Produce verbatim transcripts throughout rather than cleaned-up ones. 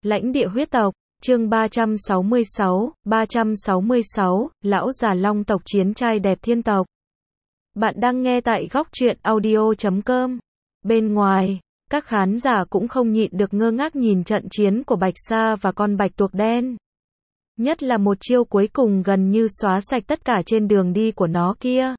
Lãnh địa huyết tộc, chương ba trăm sáu mươi sáu, ba trăm sáu mươi sáu, lão già long tộc chiến trai đẹp thiên tộc. Bạn đang nghe tại góc truyện audio chấm com. Bên ngoài, các khán giả cũng không nhịn được ngơ ngác nhìn trận chiến của Bạch Sa và con bạch tuộc đen. Nhất là một chiêu cuối cùng gần như xóa sạch tất cả trên đường đi của nó kia.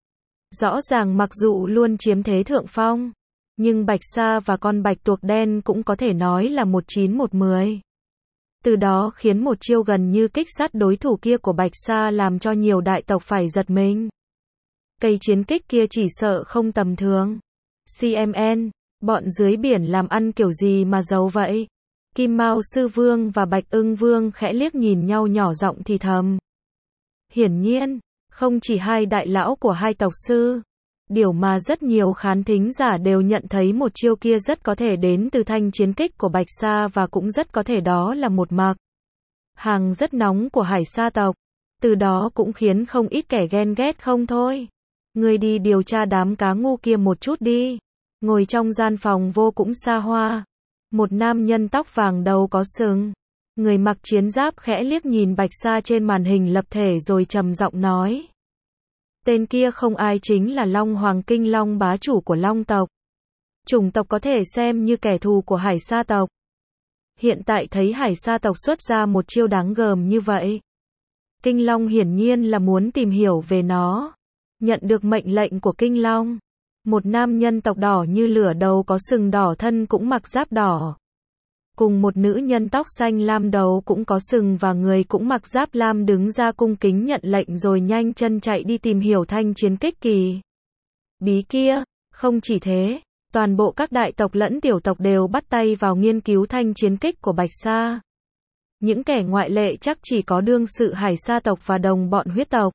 Rõ ràng mặc dù luôn chiếm thế thượng phong, nhưng Bạch Sa và con bạch tuộc đen cũng có thể nói là một chín một mười. Từ đó khiến một chiêu gần như kích sát đối thủ kia của Bạch Sa làm cho nhiều đại tộc phải giật mình. Cây chiến kích kia chỉ sợ không tầm thường. xê em en, bọn dưới biển làm ăn kiểu gì mà giàu vậy? Kim Mao Sư Vương và Bạch Ưng Vương khẽ liếc nhìn nhau nhỏ giọng thì thầm. Hiển nhiên, không chỉ hai đại lão của hai tộc sư, điều mà rất nhiều khán thính giả đều nhận thấy một chiêu kia rất có thể đến từ thanh chiến kích của Bạch Sa và cũng rất có thể đó là một mặc hàng rất nóng của Hải Sa tộc. Từ đó cũng khiến không ít kẻ ghen ghét không thôi. Ngươi đi điều tra đám cá ngu kia một chút đi. Ngồi trong gian phòng vô cũng xa hoa, một nam nhân tóc vàng đầu có sừng, người mặc chiến giáp khẽ liếc nhìn Bạch Sa trên màn hình lập thể rồi trầm giọng nói. Tên kia không ai chính là Long Hoàng Kinh Long, bá chủ của Long tộc. Chủng tộc có thể xem như kẻ thù của Hải Sa tộc. Hiện tại thấy Hải Sa tộc xuất ra một chiêu đáng gờm như vậy, Kinh Long hiển nhiên là muốn tìm hiểu về nó. Nhận được mệnh lệnh của Kinh Long, một nam nhân tộc đỏ như lửa đầu có sừng đỏ thân cũng mặc giáp đỏ, cùng một nữ nhân tóc xanh lam đầu cũng có sừng và người cũng mặc giáp lam đứng ra cung kính nhận lệnh rồi nhanh chân chạy đi tìm hiểu thanh chiến kích kỳ bí kia. Không chỉ thế, toàn bộ các đại tộc lẫn tiểu tộc đều bắt tay vào nghiên cứu thanh chiến kích của Bạch Sa. Những kẻ ngoại lệ chắc chỉ có đương sự Hải Sa tộc và đồng bọn huyết tộc.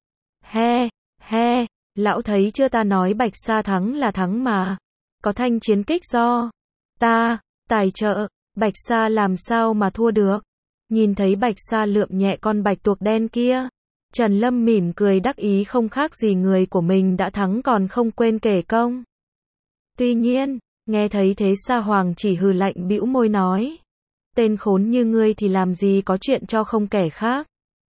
He, he, lão thấy chưa, ta nói Bạch Sa thắng là thắng mà. Có thanh chiến kích do ta tài trợ, Bạch Sa làm sao mà thua được. Nhìn thấy Bạch Sa lượm nhẹ con bạch tuộc đen kia, Trần Lâm mỉm cười đắc ý không khác gì người của mình đã thắng còn không quên kể công. Tuy nhiên, nghe thấy thế Sa Hoàng chỉ hừ lạnh bĩu môi nói. Tên khốn như ngươi thì làm gì có chuyện cho không kẻ khác.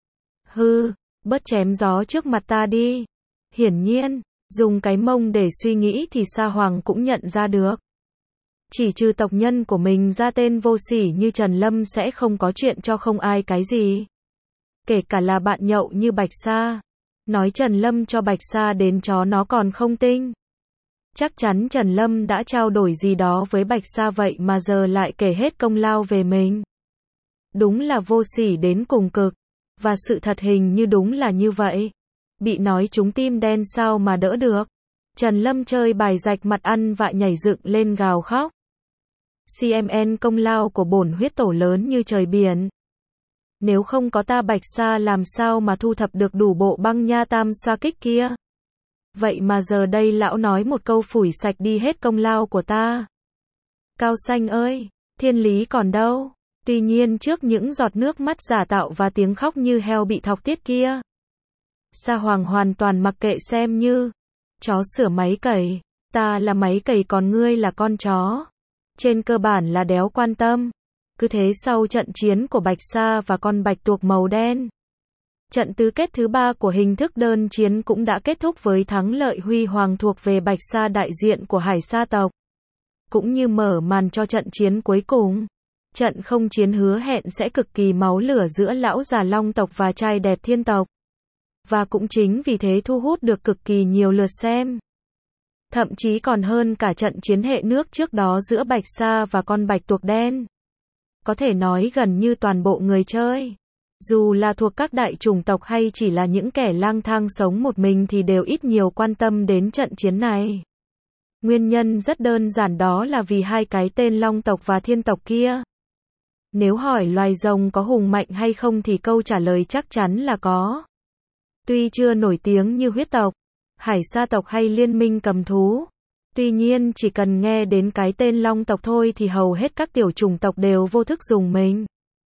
Hư, bớt chém gió trước mặt ta đi. Hiển nhiên, dùng cái mông để suy nghĩ thì Sa Hoàng cũng nhận ra được. Chỉ trừ tộc nhân của mình ra, tên vô sỉ như Trần Lâm sẽ không có chuyện cho không ai cái gì. Kể cả là bạn nhậu như Bạch Sa. Nói Trần Lâm cho Bạch Sa đến chó nó còn không tinh. Chắc chắn Trần Lâm đã trao đổi gì đó với Bạch Sa vậy mà giờ lại kể hết công lao về mình. Đúng là vô sỉ đến cùng cực. Và sự thật hình như đúng là như vậy. Bị nói trúng tim đen sao mà đỡ được. Trần Lâm chơi bài rạch mặt ăn vạ nhảy dựng lên gào khóc. xê em en công lao của bổn huyết tổ lớn như trời biển. Nếu không có ta Bạch Sa làm sao mà thu thập được đủ bộ băng nha tam xoa kích kia. Vậy mà giờ đây lão nói một câu phủi sạch đi hết công lao của ta. Cao Xanh ơi, thiên lý còn đâu. Tuy nhiên trước những giọt nước mắt giả tạo và tiếng khóc như heo bị thọc tiết kia, Sa Hoàng hoàn toàn mặc kệ, xem như chó sửa máy cày. Ta là máy cày còn ngươi là con chó. Trên cơ bản là đéo quan tâm. Cứ thế sau trận chiến của Bạch Sa và con bạch tuộc màu đen, trận tứ kết thứ ba của hình thức đơn chiến cũng đã kết thúc với thắng lợi huy hoàng thuộc về Bạch Sa đại diện của Hải Sa tộc. Cũng như mở màn cho trận chiến cuối cùng. Trận không chiến hứa hẹn sẽ cực kỳ máu lửa giữa lão già long tộc và trai đẹp thiên tộc. Và cũng chính vì thế thu hút được cực kỳ nhiều lượt xem. Thậm chí còn hơn cả trận chiến hệ nước trước đó giữa Bạch Sa và con bạch tuộc đen. Có thể nói gần như toàn bộ người chơi, dù là thuộc các đại chủng tộc hay chỉ là những kẻ lang thang sống một mình thì đều ít nhiều quan tâm đến trận chiến này. Nguyên nhân rất đơn giản, đó là vì hai cái tên long tộc và thiên tộc kia. Nếu hỏi loài rồng có hùng mạnh hay không thì câu trả lời chắc chắn là có. Tuy chưa nổi tiếng như huyết tộc, Hải Sa tộc hay liên minh cầm thú. Tuy nhiên chỉ cần nghe đến cái tên long tộc thôi thì hầu hết các tiểu chủng tộc đều vô thức dùng mình.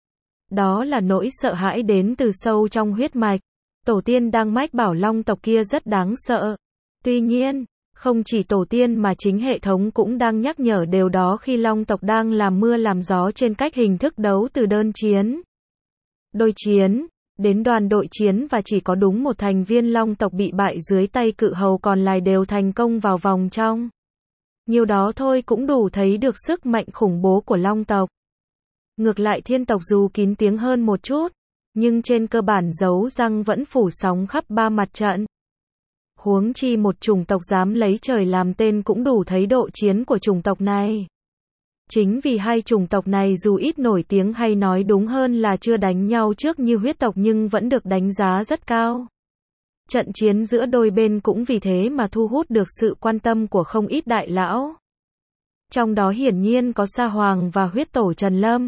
Đó là nỗi sợ hãi đến từ sâu trong huyết mạch. Tổ tiên đang mách bảo long tộc kia rất đáng sợ. Tuy nhiên, Không chỉ tổ tiên mà chính hệ thống cũng đang nhắc nhở điều đó khi Long tộc đang làm mưa làm gió trên cách hình thức đấu từ đơn chiến, đôi chiến, đến đoàn đội chiến và chỉ có đúng một thành viên Long tộc bị bại dưới tay cự hầu còn lại đều thành công vào vòng trong. Nhiều đó thôi cũng đủ thấy được sức mạnh khủng bố của Long tộc. Ngược lại Thiên tộc dù kín tiếng hơn một chút, nhưng trên cơ bản dấu răng vẫn phủ sóng khắp ba mặt trận. Huống chi một chủng tộc dám lấy trời làm tên cũng đủ thấy độ chiến của chủng tộc này. Chính vì hai chủng tộc này dù ít nổi tiếng hay nói đúng hơn là chưa đánh nhau trước như huyết tộc nhưng vẫn được đánh giá rất cao. Trận chiến giữa đôi bên cũng vì thế mà thu hút được sự quan tâm của không ít đại lão. Trong đó hiển nhiên có Sa Hoàng và huyết tổ Trần Lâm.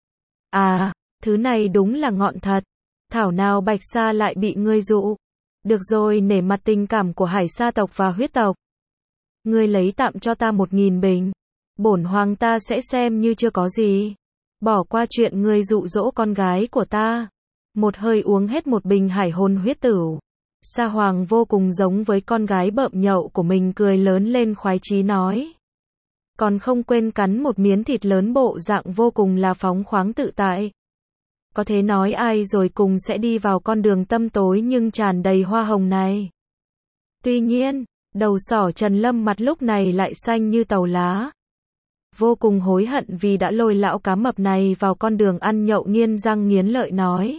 À, thứ này đúng là ngọn thật. Thảo nào Bạch Sa lại bị ngươi dụ. Được rồi, nể mặt tình cảm của Hải Sa tộc và huyết tộc. Ngươi lấy tạm cho ta một nghìn bình. Bổn hoàng ta sẽ xem như chưa có gì. Bỏ qua chuyện ngươi dụ dỗ con gái của ta. Một hơi uống hết một bình hải hồn huyết tửu. Sa Hoàng vô cùng giống với con gái bợm nhậu của mình cười lớn lên khoái chí nói. Còn không quên cắn một miếng thịt lớn bộ dạng vô cùng là phóng khoáng tự tại. Có thể nói ai rồi cùng sẽ đi vào con đường tăm tối nhưng tràn đầy hoa hồng này. Tuy nhiên, đầu sỏ Trần Lâm mặt lúc này lại xanh như tàu lá. Vô cùng hối hận vì đã lôi lão cá mập này vào con đường ăn nhậu nghiến răng nghiến lợi nói.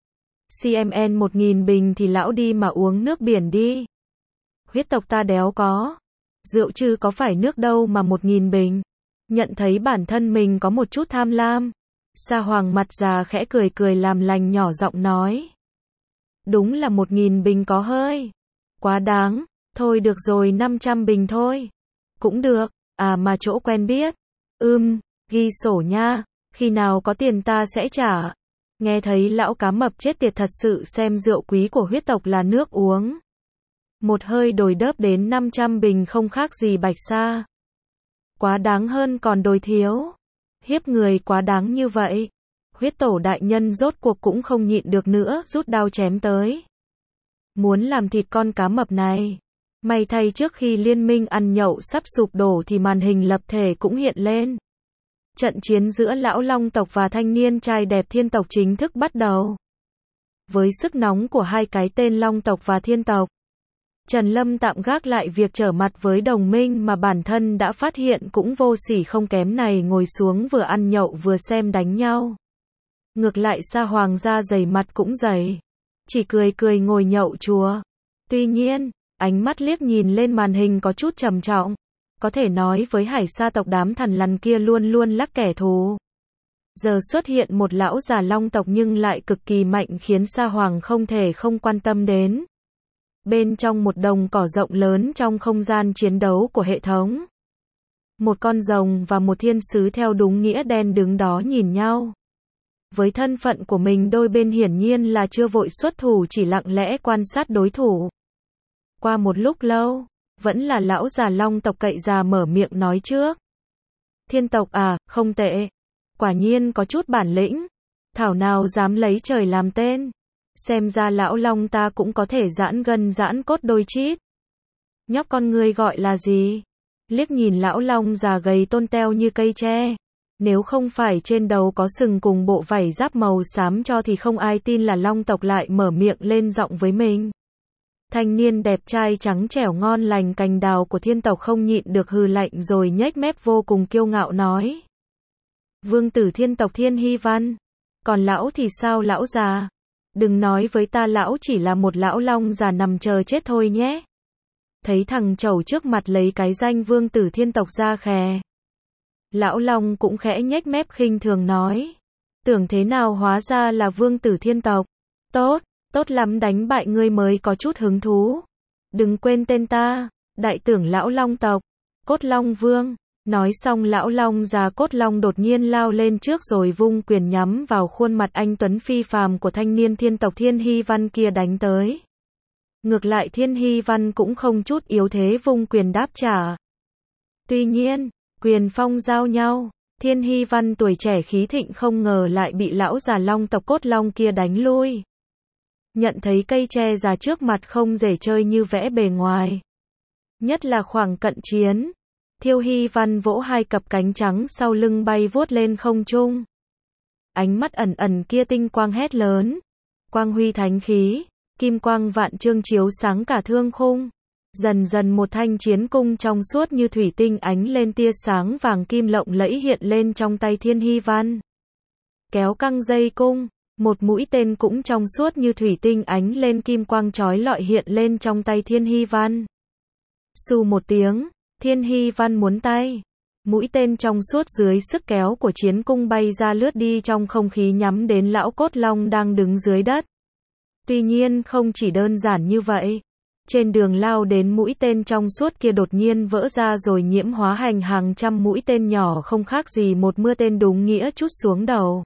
xê em en một nghìn bình thì lão đi mà uống nước biển đi. Huyết tộc ta đéo có. Rượu chứ có phải nước đâu mà một nghìn bình. Nhận thấy bản thân mình có một chút tham lam. Sa Hoàng mặt già khẽ cười cười làm lành nhỏ giọng nói. Đúng là một nghìn bình có hơi. Quá đáng. Thôi được rồi năm trăm bình thôi. Cũng được. À mà chỗ quen biết. Ưm, ghi sổ nha. Khi nào có tiền ta sẽ trả. Nghe thấy lão cá mập chết tiệt thật sự xem rượu quý của huyết tộc là nước uống. Một hơi đồi đớp đến năm trăm bình không khác gì Bạch Sa. Quá đáng hơn còn đồi thiếu. Hiếp người quá đáng như vậy. Huyết tổ đại nhân rốt cuộc cũng không nhịn được nữa rút đao chém tới. Muốn làm thịt con cá mập này. May thay trước khi liên minh ăn nhậu sắp sụp đổ thì màn hình lập thể cũng hiện lên. Trận chiến giữa lão Long tộc và thanh niên trai đẹp Thiên tộc chính thức bắt đầu. Với sức nóng của hai cái tên Long tộc và Thiên tộc, Trần Lâm tạm gác lại việc trở mặt với đồng minh mà bản thân đã phát hiện cũng vô sỉ không kém này ngồi xuống vừa ăn nhậu vừa xem đánh nhau. Ngược lại Sa Hoàng da dày mặt cũng dày. Chỉ cười cười ngồi nhậu chùa. Tuy nhiên, ánh mắt liếc nhìn lên màn hình có chút trầm trọng. Có thể nói với Hải Sa tộc đám thằn lằn kia luôn luôn lắc kẻ thù. Giờ xuất hiện một lão già Long tộc nhưng lại cực kỳ mạnh khiến Sa Hoàng không thể không quan tâm đến. Bên trong một đồng cỏ rộng lớn trong không gian chiến đấu của hệ thống. Một con rồng và một thiên sứ theo đúng nghĩa đen đứng đó nhìn nhau. Với thân phận của mình đôi bên hiển nhiên là chưa vội xuất thủ chỉ lặng lẽ quan sát đối thủ. Qua một lúc lâu, vẫn là lão già Long tộc cậy già mở miệng nói trước. Thiên tộc à, không tệ. Quả nhiên có chút bản lĩnh. Thảo nào dám lấy trời làm tên. Xem ra lão Long ta cũng có thể giãn gân giãn cốt đôi chít. Nhóc con ngươi gọi là gì? Liếc nhìn lão Long già gầy tôn teo như cây tre. Nếu không phải trên đầu có sừng cùng bộ vảy giáp màu xám cho thì không ai tin là Long tộc lại mở miệng lên giọng với mình. Thanh niên đẹp trai trắng trẻo ngon lành cành đào của Thiên tộc không nhịn được hừ lạnh rồi nhếch mép vô cùng kiêu ngạo nói. Vương tử Thiên tộc Thiên Hy Văn. Còn lão thì sao lão già? Đừng nói với ta lão chỉ là một lão long già nằm chờ chết thôi nhé. Thấy thằng trẩu trước mặt lấy cái danh vương tử Thiên tộc ra khè. Lão Long cũng khẽ nhếch mép khinh thường nói. Tưởng thế nào hóa ra là vương tử Thiên tộc. Tốt, tốt lắm đánh bại ngươi mới có chút hứng thú. Đừng quên tên ta, đại tưởng lão Long tộc, Cốt Long Vương. Nói xong lão Long già Cốt Long đột nhiên lao lên trước rồi vung quyền nhắm vào khuôn mặt anh tuấn phi phàm của thanh niên Thiên tộc Thiên Hy Văn kia đánh tới. Ngược lại Thiên Hy Văn cũng không chút yếu thế vung quyền đáp trả. Tuy nhiên, quyền phong giao nhau, Thiên Hy Văn tuổi trẻ khí thịnh không ngờ lại bị lão già Long tộc Cốt Long kia đánh lui. Nhận thấy cây tre già trước mặt không dễ chơi như vẽ bề ngoài. Nhất là khoảng cận chiến. Thiêu Hy Văn vỗ hai cặp cánh trắng sau lưng bay vuốt lên không trung. Ánh mắt ẩn ẩn kia tinh quang hét lớn. Quang huy thánh khí, kim quang vạn trượng chiếu sáng cả thương khung. Dần dần một thanh chiến cung trong suốt như thủy tinh ánh lên tia sáng vàng kim lộng lẫy hiện lên trong tay Thiên Hy Văn. Kéo căng dây cung, một mũi tên cũng trong suốt như thủy tinh ánh lên kim quang chói lọi hiện lên trong tay Thiên Hy Văn. Xù một tiếng, Thiên Hy Văn muốn tay. Mũi tên trong suốt dưới sức kéo của chiến cung bay ra lướt đi trong không khí nhắm đến lão cốt long đang đứng dưới đất. Tuy nhiên không chỉ đơn giản như vậy. Trên đường lao đến mũi tên trong suốt kia đột nhiên vỡ ra rồi nhiễm hóa hành hàng trăm mũi tên nhỏ không khác gì một mưa tên đúng nghĩa trút xuống đầu.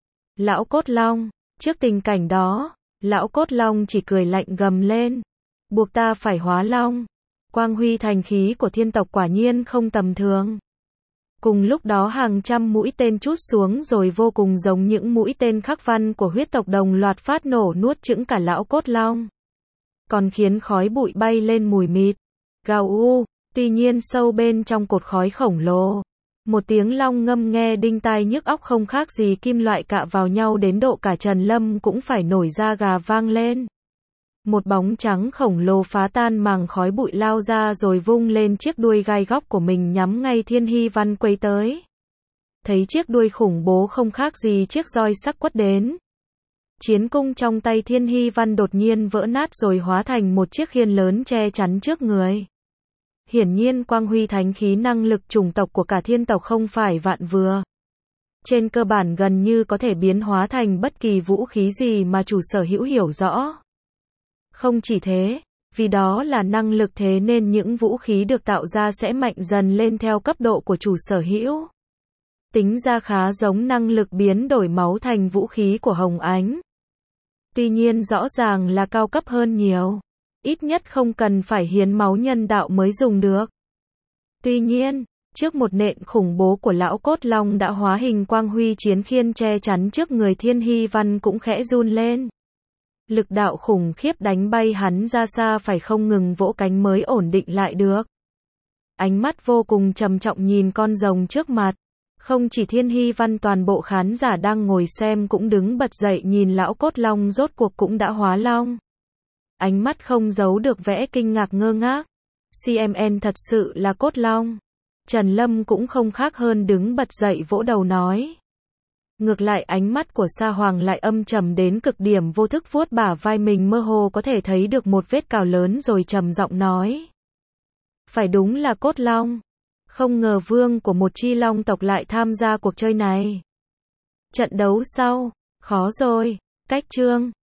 Lão cốt long, trước tình cảnh đó, lão cốt long chỉ cười lạnh gầm lên. Buộc ta phải hóa long. Quang huy thành khí của thiên tộc quả nhiên không tầm thường. Cùng lúc đó hàng trăm mũi tên trút xuống rồi vô cùng giống những mũi tên khắc văn của huyết tộc đồng loạt phát nổ nuốt chửng cả lão cốt long. Còn khiến khói bụi bay lên mù mịt. Gào u, tuy nhiên sâu bên trong cột khói khổng lồ. Một tiếng long ngâm nghe đinh tai nhức óc không khác gì kim loại cạ vào nhau đến độ cả Trần Lâm cũng phải nổi da gà vang lên. Một bóng trắng khổng lồ phá tan màng khói bụi lao ra rồi vung lên chiếc đuôi gai góc của mình nhắm ngay Thiên Hy Văn quay tới. Thấy chiếc đuôi khủng bố không khác gì chiếc roi sắc quất đến. Chiến cung trong tay Thiên Hy Văn đột nhiên vỡ nát rồi hóa thành một chiếc khiên lớn che chắn trước người. Hiển nhiên quang huy thánh khí năng lực chủng tộc của cả thiên tộc không phải vạn vừa. Trên cơ bản gần như có thể biến hóa thành bất kỳ vũ khí gì mà chủ sở hữu hiểu rõ. Không chỉ thế, vì đó là năng lực thế nên những vũ khí được tạo ra sẽ mạnh dần lên theo cấp độ của chủ sở hữu. Tính ra khá giống năng lực biến đổi máu thành vũ khí của Hồng Ánh. Tuy nhiên rõ ràng là cao cấp hơn nhiều. Ít nhất không cần phải hiến máu nhân đạo mới dùng được. Tuy nhiên, trước một nện khủng bố của lão cốt long đã hóa hình quang huy chiến khiên che chắn trước người Thiên Hy Văn cũng khẽ run lên. Lực đạo khủng khiếp đánh bay hắn ra xa phải không ngừng vỗ cánh mới ổn định lại được. Ánh mắt vô cùng trầm trọng nhìn con rồng trước mặt. Không chỉ Thiên Hy Văn, toàn bộ khán giả đang ngồi xem cũng đứng bật dậy nhìn lão cốt long rốt cuộc cũng đã hóa long. Ánh mắt không giấu được vẻ kinh ngạc ngơ ngác. xê em en thật sự là cốt long. Trần Lâm cũng không khác hơn đứng bật dậy vỗ đầu nói. Ngược lại ánh mắt của Sa Hoàng lại âm trầm đến cực điểm, vô thức vuốt bả vai mình, mơ hồ có thể thấy được một vết cào lớn rồi trầm giọng nói. Phải đúng là cốt long. Không ngờ vương của một chi long tộc lại tham gia cuộc chơi này. Trận đấu sau, khó rồi, cách chương.